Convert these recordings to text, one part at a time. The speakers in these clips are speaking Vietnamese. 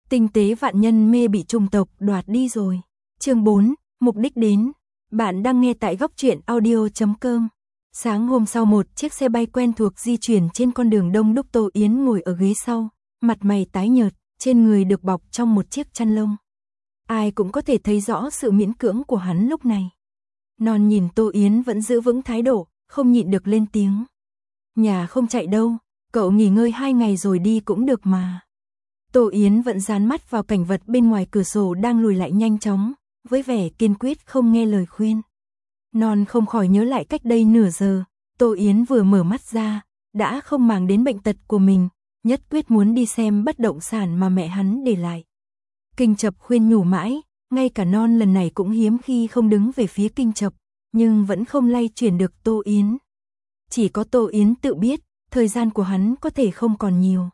Tinh tế vạn nhân mê bị trùng tộc đoạt đi rồi. Chương 4, mục đích đến. Bạn đang nghe tại góc truyện audio.com. Sáng hôm sau một chiếc xe bay quen thuộc di chuyển trên con đường đông đúc. Tô Yến ngồi ở ghế sau, mặt mày tái nhợt, trên người được bọc trong một chiếc chăn lông. Ai cũng có thể thấy rõ sự miễn cưỡng của hắn lúc này. Non nhìn Tô Yến vẫn giữ vững thái độ, không nhịn được lên tiếng. Nhà không chạy đâu, cậu nghỉ ngơi 2 ngày rồi đi cũng được mà. Tô Yến vẫn dán mắt vào cảnh vật bên ngoài cửa sổ đang lùi lại nhanh chóng, với vẻ kiên quyết không nghe lời khuyên. Non không khỏi nhớ lại cách đây nửa giờ, Tô Yến vừa mở mắt ra, đã không màng đến bệnh tật của mình, nhất quyết muốn đi xem bất động sản mà mẹ hắn để lại. Kinh Chập khuyên nhủ mãi, ngay cả Non lần này cũng hiếm khi không đứng về phía Kinh Chập, nhưng vẫn không lay chuyển được Tô Yến. Chỉ có Tô Yến tự biết, thời gian của hắn có thể không còn nhiều.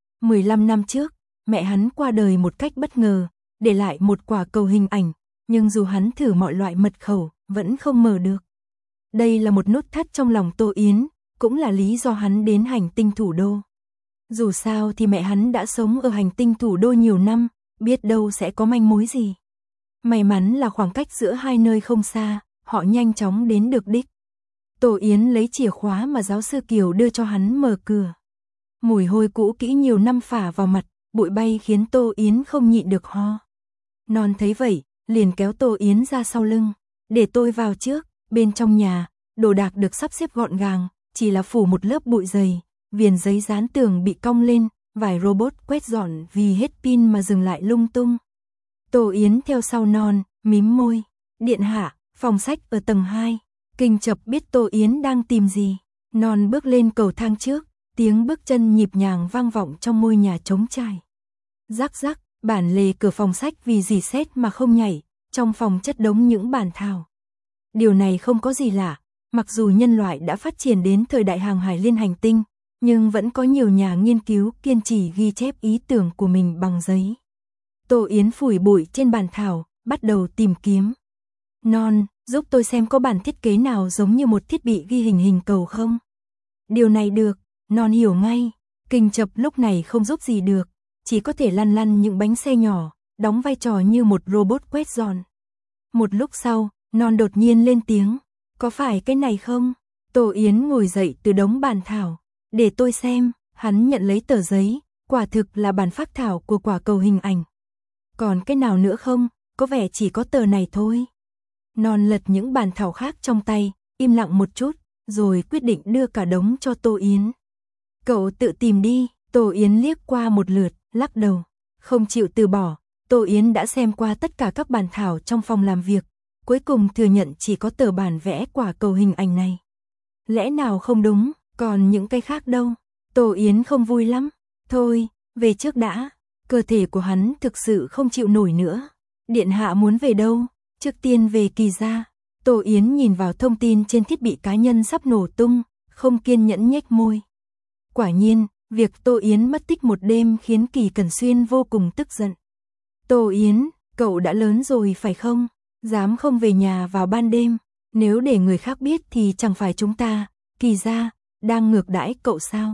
15 năm trước, mẹ hắn qua đời một cách bất ngờ, để lại một quả cầu hình ảnh, nhưng dù hắn thử mọi loại mật khẩu, vẫn không mở được. Đây là một nút thắt trong lòng Tô Yến, cũng là lý do hắn đến hành tinh thủ đô. Dù sao thì mẹ hắn đã sống ở hành tinh thủ đô nhiều năm, biết đâu sẽ có manh mối gì. May mắn là khoảng cách giữa hai nơi không xa, họ nhanh chóng đến được đích. Tô Yến lấy chìa khóa mà giáo sư Kiều đưa cho hắn mở cửa. Mùi hôi cũ kỹ nhiều năm phả vào mặt, bụi bay khiến Tô Yến không nhịn được ho. Non thấy vậy, liền kéo Tô Yến ra sau lưng. Để tôi vào trước, bên trong nhà, đồ đạc được sắp xếp gọn gàng, chỉ là phủ một lớp bụi dày, viền giấy dán tường bị cong lên, vài robot quét dọn vì hết pin mà dừng lại lung tung. Tô Yến theo sau Non, mím môi. Điện hạ, phòng sách ở tầng 2. Kinh Chập biết Tô Yến đang tìm gì. Non bước lên cầu thang trước, tiếng bước chân nhịp nhàng vang vọng trong ngôi nhà trống trải. Rắc rắc, bản lề cửa phòng sách vì rỉ sét mà không nhảy, trong phòng chất đống những bản thảo. Điều này không có gì lạ, mặc dù nhân loại đã phát triển đến thời đại hàng hải liên hành tinh, nhưng vẫn có nhiều nhà nghiên cứu kiên trì ghi chép ý tưởng của mình bằng giấy. Tô Yến phủi bụi trên bàn thảo, bắt đầu tìm kiếm. Non, giúp tôi xem có bản thiết kế nào giống như một thiết bị ghi hình hình cầu không? Điều này được, Non hiểu ngay. Kinh Chập lúc này không giúp gì được, chỉ có thể lăn lăn những bánh xe nhỏ, đóng vai trò như một robot quét dọn. Một lúc sau, Non đột nhiên lên tiếng, có phải cái này không? Tô Yến ngồi dậy từ đống bản thảo, để tôi xem. Hắn nhận lấy tờ giấy, quả thực là bản phác thảo của quả cầu hình ảnh. Còn cái nào nữa không? Có vẻ chỉ có tờ này thôi. Non lật những bản thảo khác trong tay, im lặng một chút, rồi quyết định đưa cả đống cho Tô Yến. Cậu tự tìm đi. Tô Yến liếc qua một lượt, lắc đầu, không chịu từ bỏ. Tô Yến đã xem qua tất cả các bản thảo trong phòng làm việc, cuối cùng thừa nhận chỉ có tờ bản vẽ quả cầu hình ảnh này. Lẽ nào không đúng, còn những cái khác đâu? Tô Yến không vui lắm. Thôi, về trước đã. Cơ thể của hắn thực sự không chịu nổi nữa. Điện hạ muốn về đâu? Trước tiên về Kỳ gia. Tô Yến nhìn vào thông tin trên thiết bị cá nhân sắp nổ tung, không kiên nhẫn nhếch môi. Quả nhiên, việc Tô Yến mất tích một đêm khiến Kỳ Cẩn Xuyên vô cùng tức giận. Tô Yến, cậu đã lớn rồi phải không? Dám không về nhà vào ban đêm, nếu để người khác biết thì chẳng phải chúng ta, Kỳ gia, đang ngược đãi cậu sao?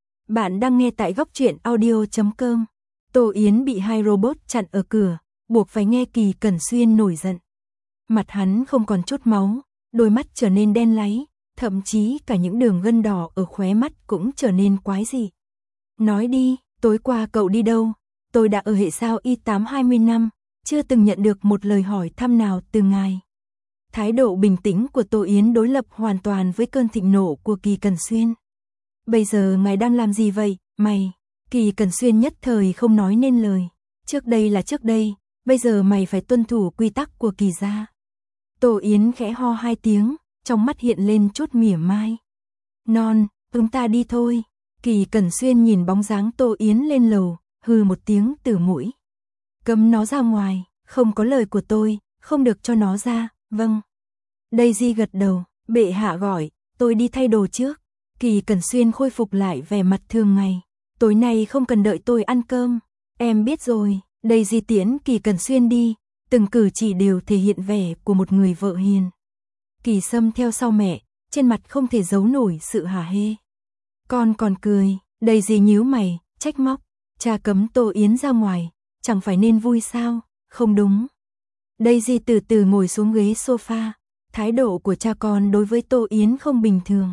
Bạn đang nghe tại góc truyện audio.com. Tô Yến bị hai robot chặn ở cửa, buộc phải nghe Kỳ Cẩn Xuyên nổi giận. Mặt hắn không còn chút máu, đôi mắt trở nên đen láy, thậm chí cả những đường gân đỏ ở khóe mắt cũng trở nên quái dị. Nói đi, tối qua cậu đi đâu? Tôi đã ở hệ sao Y8 20 năm, chưa từng nhận được một lời hỏi thăm nào từ ngài. Thái độ bình tĩnh của Tô Yến đối lập hoàn toàn với cơn thịnh nộ của Kỳ Cẩn Xuyên. Bây giờ ngài đang làm gì vậy, mày? Kỳ Cẩn Xuyên nhất thời không nói nên lời. Trước đây là trước đây, bây giờ mày phải tuân thủ quy tắc của Kỳ gia. Tô Yến khẽ ho 2 tiếng, trong mắt hiện lên chút mỉa mai. Non, chúng ta đi thôi. Kỳ Cẩn Xuyên nhìn bóng dáng Tô Yến lên lầu, hừ một tiếng từ mũi. Cấm nó ra ngoài, không có lời của tôi, không được cho nó ra. Vâng. Daisy gật đầu, bệ hạ gọi, tôi đi thay đồ trước. Kỳ Cẩn Xuyên khôi phục lại vẻ mặt thường ngày. Tối nay không cần đợi tôi ăn cơm. Em biết rồi. Daisy tiễn Kỳ Cẩn Xuyên đi, từng cử chỉ đều thể hiện vẻ của một người vợ hiền. Kỳ Sâm theo sau mẹ, trên mặt không thể giấu nổi sự hả hê. Con còn cười. Daisy nhíu mày, trách móc. Cha cấm Tô Yến ra ngoài, chẳng phải nên vui sao? Không đúng. Daisy từ từ ngồi xuống ghế sofa, thái độ của cha con đối với Tô Yến không bình thường.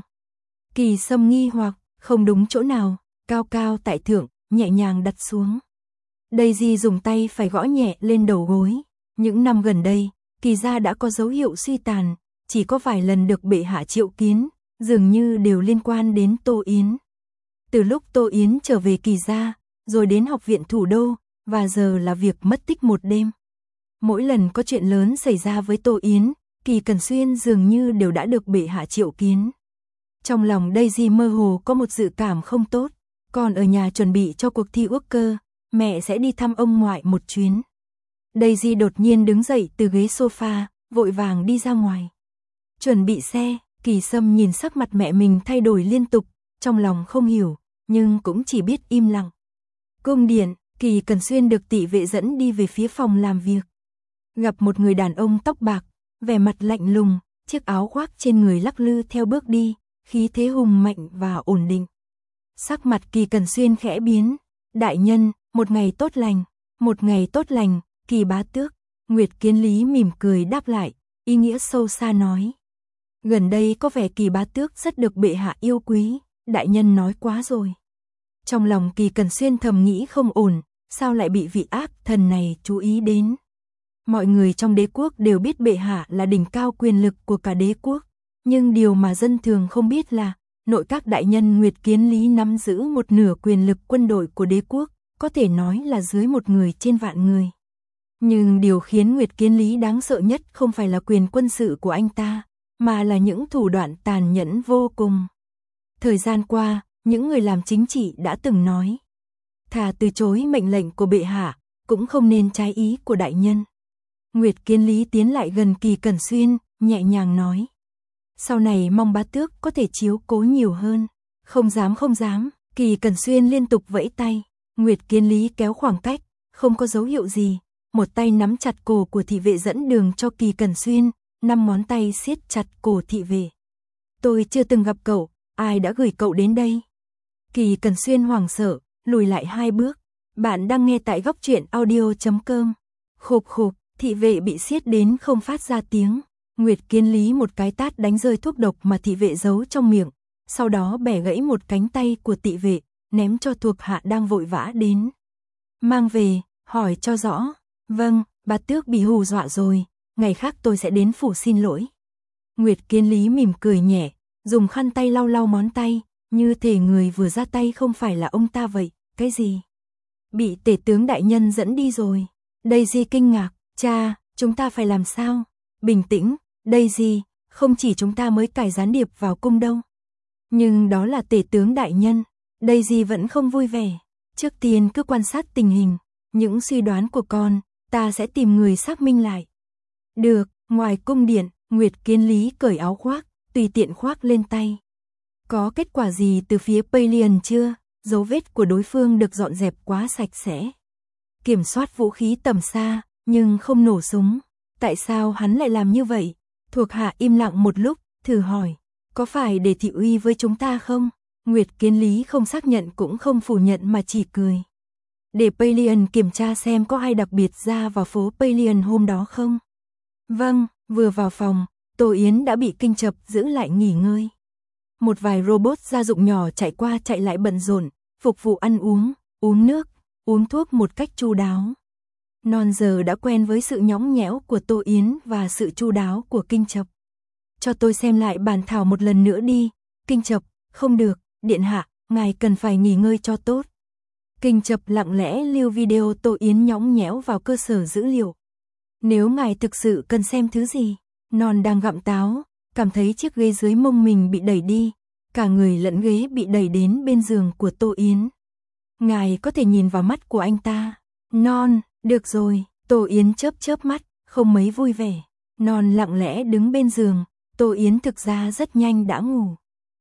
Kỳ Sâm nghi hoặc, không đúng chỗ nào, cao cao tại thượng, nhẹ nhàng đặt xuống. Daisy dùng tay phải gõ nhẹ lên đầu gối. Những năm gần đây, Kỳ gia đã có dấu hiệu suy tàn, chỉ có vài lần được bệ hạ triệu kiến, dường như đều liên quan đến Tô Yến. Từ lúc Tô Yến trở về Kỳ gia, rồi đến học viện thủ đô, và giờ là việc mất tích một đêm. Mỗi lần có chuyện lớn xảy ra với Tô Yến, Kỳ Cẩn Xuyên dường như đều đã được bệ hạ triệu kiến. Trong lòng Daisy mơ hồ có một dự cảm không tốt, còn ở nhà chuẩn bị cho cuộc thi ước cơ, mẹ sẽ đi thăm ông ngoại một chuyến. Daisy đột nhiên đứng dậy từ ghế sofa, vội vàng đi ra ngoài. Chuẩn bị xe, Kỳ Sâm nhìn sắc mặt mẹ mình thay đổi liên tục, trong lòng không hiểu, nhưng cũng chỉ biết im lặng. Cung điện, Kỳ Cẩn Xuyên được thị vệ dẫn đi về phía phòng làm việc. Gặp một người đàn ông tóc bạc, vẻ mặt lạnh lùng, chiếc áo khoác trên người lắc lư theo bước đi, khí thế hùng mạnh và ổn định. Sắc mặt Kỳ Cẩn Xuyên khẽ biến. Đại nhân, một ngày tốt lành, một ngày tốt lành, Kỳ bá tước. Nguyệt Kiến Lý mỉm cười đáp lại, ý nghĩa sâu xa nói. Gần đây có vẻ Kỳ bá tước rất được bệ hạ yêu quý, đại nhân nói quá rồi. Trong lòng Kỳ Cẩn Xuyên thầm nghĩ không ổn, sao lại bị vị ác thần này chú ý đến. Mọi người trong đế quốc đều biết bệ hạ là đỉnh cao quyền lực của cả đế quốc, nhưng điều mà dân thường không biết là nội các đại nhân Nguyệt Kiến Lý nắm giữ một nửa quyền lực quân đội của đế quốc, có thể nói là dưới một người trên vạn người. Nhưng điều khiến Nguyệt Kiến Lý đáng sợ nhất không phải là quyền quân sự của anh ta, mà là những thủ đoạn tàn nhẫn vô cùng. Thời gian qua, những người làm chính trị đã từng nói, thà từ chối mệnh lệnh của bệ hạ, cũng không nên trái ý của đại nhân. Nguyệt Kiến Lý tiến lại gần Kỳ Cẩn Xuyên, nhẹ nhàng nói. Sau này mong bá tước có thể chiếu cố nhiều hơn. Không dám, Kỳ Cẩn Xuyên liên tục vẫy tay. Nguyệt Kiến Lý kéo khoảng cách, không có dấu hiệu gì. Một tay nắm chặt cổ của thị vệ dẫn đường cho Kỳ Cẩn Xuyên, 5 ngón tay siết chặt cổ thị vệ. Tôi chưa từng gặp cậu, ai đã gửi cậu đến đây? Kỳ Cẩn Xuyên hoảng sợ, lùi lại 2 bước. Bạn đang nghe tại góc truyện audio.com. Khục khục, thị vệ bị siết đến không phát ra tiếng. Nguyệt Kiến Lý một cái tát đánh rơi thuốc độc mà thị vệ giấu trong miệng, sau đó bẻ gãy một cánh tay của thị vệ, ném cho thuộc hạ đang vội vã đến. Mang về, hỏi cho rõ. Vâng, bá tước bị hù dọa rồi, ngày khác tôi sẽ đến phủ xin lỗi. Nguyệt Kiến Lý mỉm cười nhẹ, dùng khăn tay lau lau ngón tay, như thể người vừa ra tay không phải là ông ta vậy. Cái gì? Bị tể tướng đại nhân dẫn đi rồi. Daisy kinh ngạc, cha, chúng ta phải làm sao? Bình tĩnh, Daisy, không chỉ chúng ta mới cài gián điệp vào cung đâu. Nhưng đó là tể tướng đại nhân. Daisy vẫn không vui vẻ. Trước tiên cứ quan sát tình hình, những suy đoán của con, ta sẽ tìm người xác minh lại. Được, ngoài cung điện, Nguyệt Kiến Lý cởi áo khoác, tùy tiện khoác lên tay. Có kết quả gì từ phía Pelion chưa? Dấu vết của đối phương được dọn dẹp quá sạch sẽ. Kiểm soát vũ khí tầm xa, nhưng không nổ súng. Tại sao hắn lại làm như vậy? Thuộc hạ im lặng một lúc, thử hỏi, có phải để thị uy với chúng ta không? Nguyệt Kiến Lý không xác nhận cũng không phủ nhận mà chỉ cười. Để Pelion kiểm tra xem có ai đặc biệt ra vào phố Pelion hôm đó không? Vâng, vừa vào phòng, Tô Yến đã bị kinh chập giữ lại nghỉ ngơi. Một vài robot gia dụng nhỏ chạy qua chạy lại bận rộn, phục vụ ăn uống, uống nước, uống thuốc một cách chu đáo. Non giờ đã quen với sự nhõng nhẽo của Tô Yến và sự chu đáo của Kinh Chập. Cho tôi xem lại bản thảo một lần nữa đi. Kinh Chập, không được, điện hạ, ngài cần phải nghỉ ngơi cho tốt. Kinh Chập lặng lẽ lưu video Tô Yến nhõng nhẽo vào cơ sở dữ liệu. Nếu ngài thực sự cần xem thứ gì, Non đang gặm táo, cảm thấy chiếc ghế dưới mông mình bị đẩy đi, cả người lẫn ghế bị đẩy đến bên giường của Tô Yến. Ngài có thể nhìn vào mắt của anh ta. Non, được rồi, Tô Yến chớp mắt, không mấy vui vẻ. Non lặng lẽ đứng bên giường, Tô Yến thực ra rất nhanh đã ngủ.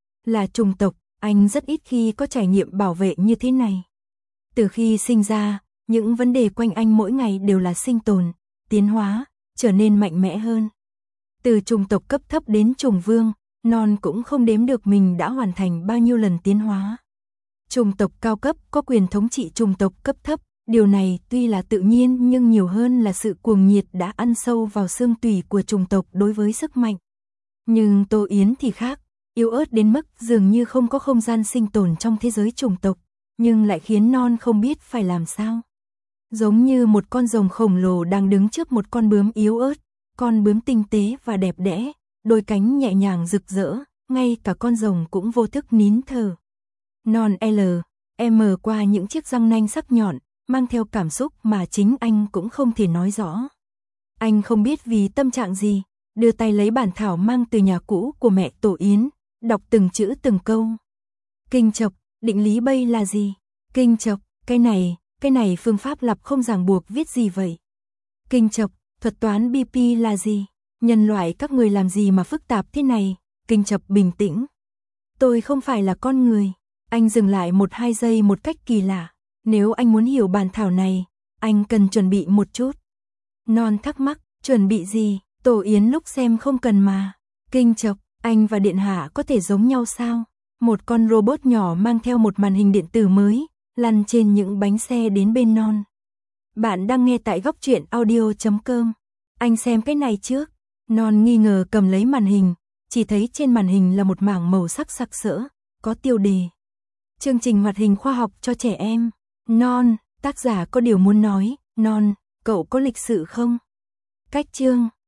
Là chủng tộc, anh rất ít khi có trải nghiệm bảo vệ như thế này. Từ khi sinh ra, những vấn đề quanh anh mỗi ngày đều là sinh tồn, tiến hóa, trở nên mạnh mẽ hơn. Từ chủng tộc cấp thấp đến chủng vương, Non cũng không đếm được mình đã hoàn thành bao nhiêu lần tiến hóa. Chủng tộc cao cấp có quyền thống trị chủng tộc cấp thấp, Điều này tuy là tự nhiên nhưng nhiều hơn là sự cuồng nhiệt đã ăn sâu vào xương tủy của chủng tộc đối với sức mạnh. Nhưng Tô Yến thì khác, yếu ớt đến mức dường như không có không gian sinh tồn trong thế giới chủng tộc, nhưng lại khiến Non không biết phải làm sao. Giống như một con rồng khổng lồ đang đứng trước một con bướm yếu ớt, con bướm tinh tế và đẹp đẽ, đôi cánh nhẹ nhàng rực rỡ, ngay cả con rồng cũng vô thức nín thở. Non M qua những chiếc răng nanh sắc nhọn, mang theo cảm xúc mà chính anh cũng không thể nói rõ. Anh không biết vì tâm trạng gì, đưa tay lấy bản thảo mang từ nhà cũ của mẹ Tổ Yến, đọc từng chữ từng câu. Kinh chộc, định lý Bay là gì? Kinh chộc, cái này phương pháp lặp không ràng buộc viết gì vậy? Kinh chộc, thuật toán BP là gì? Nhân loại các người làm gì mà phức tạp thế này? Kinh chập bình tĩnh. Tôi không phải là con người. Anh dừng lại 1-2 giây một cách kỳ lạ. Nếu anh muốn hiểu bản thảo này, anh cần chuẩn bị một chút. Non thắc mắc, chuẩn bị gì? Tổ Yến lúc xem không cần mà. Kinh chộc, anh và Điện Hạ có thể giống nhau sao? Một con robot nhỏ mang theo một màn hình điện tử mới, lăn trên những bánh xe đến bên Non. Bạn đang nghe tại góc truyện audio.com. Anh xem cái này trước. Non nghi ngờ cầm lấy màn hình, chỉ thấy trên màn hình là một mảng màu sắc sặc sỡ, có tiêu đề. Chương trình hoạt hình khoa học cho trẻ em. Non, tác giả có điều muốn nói. Non, cậu có lịch sự không? Cách chương.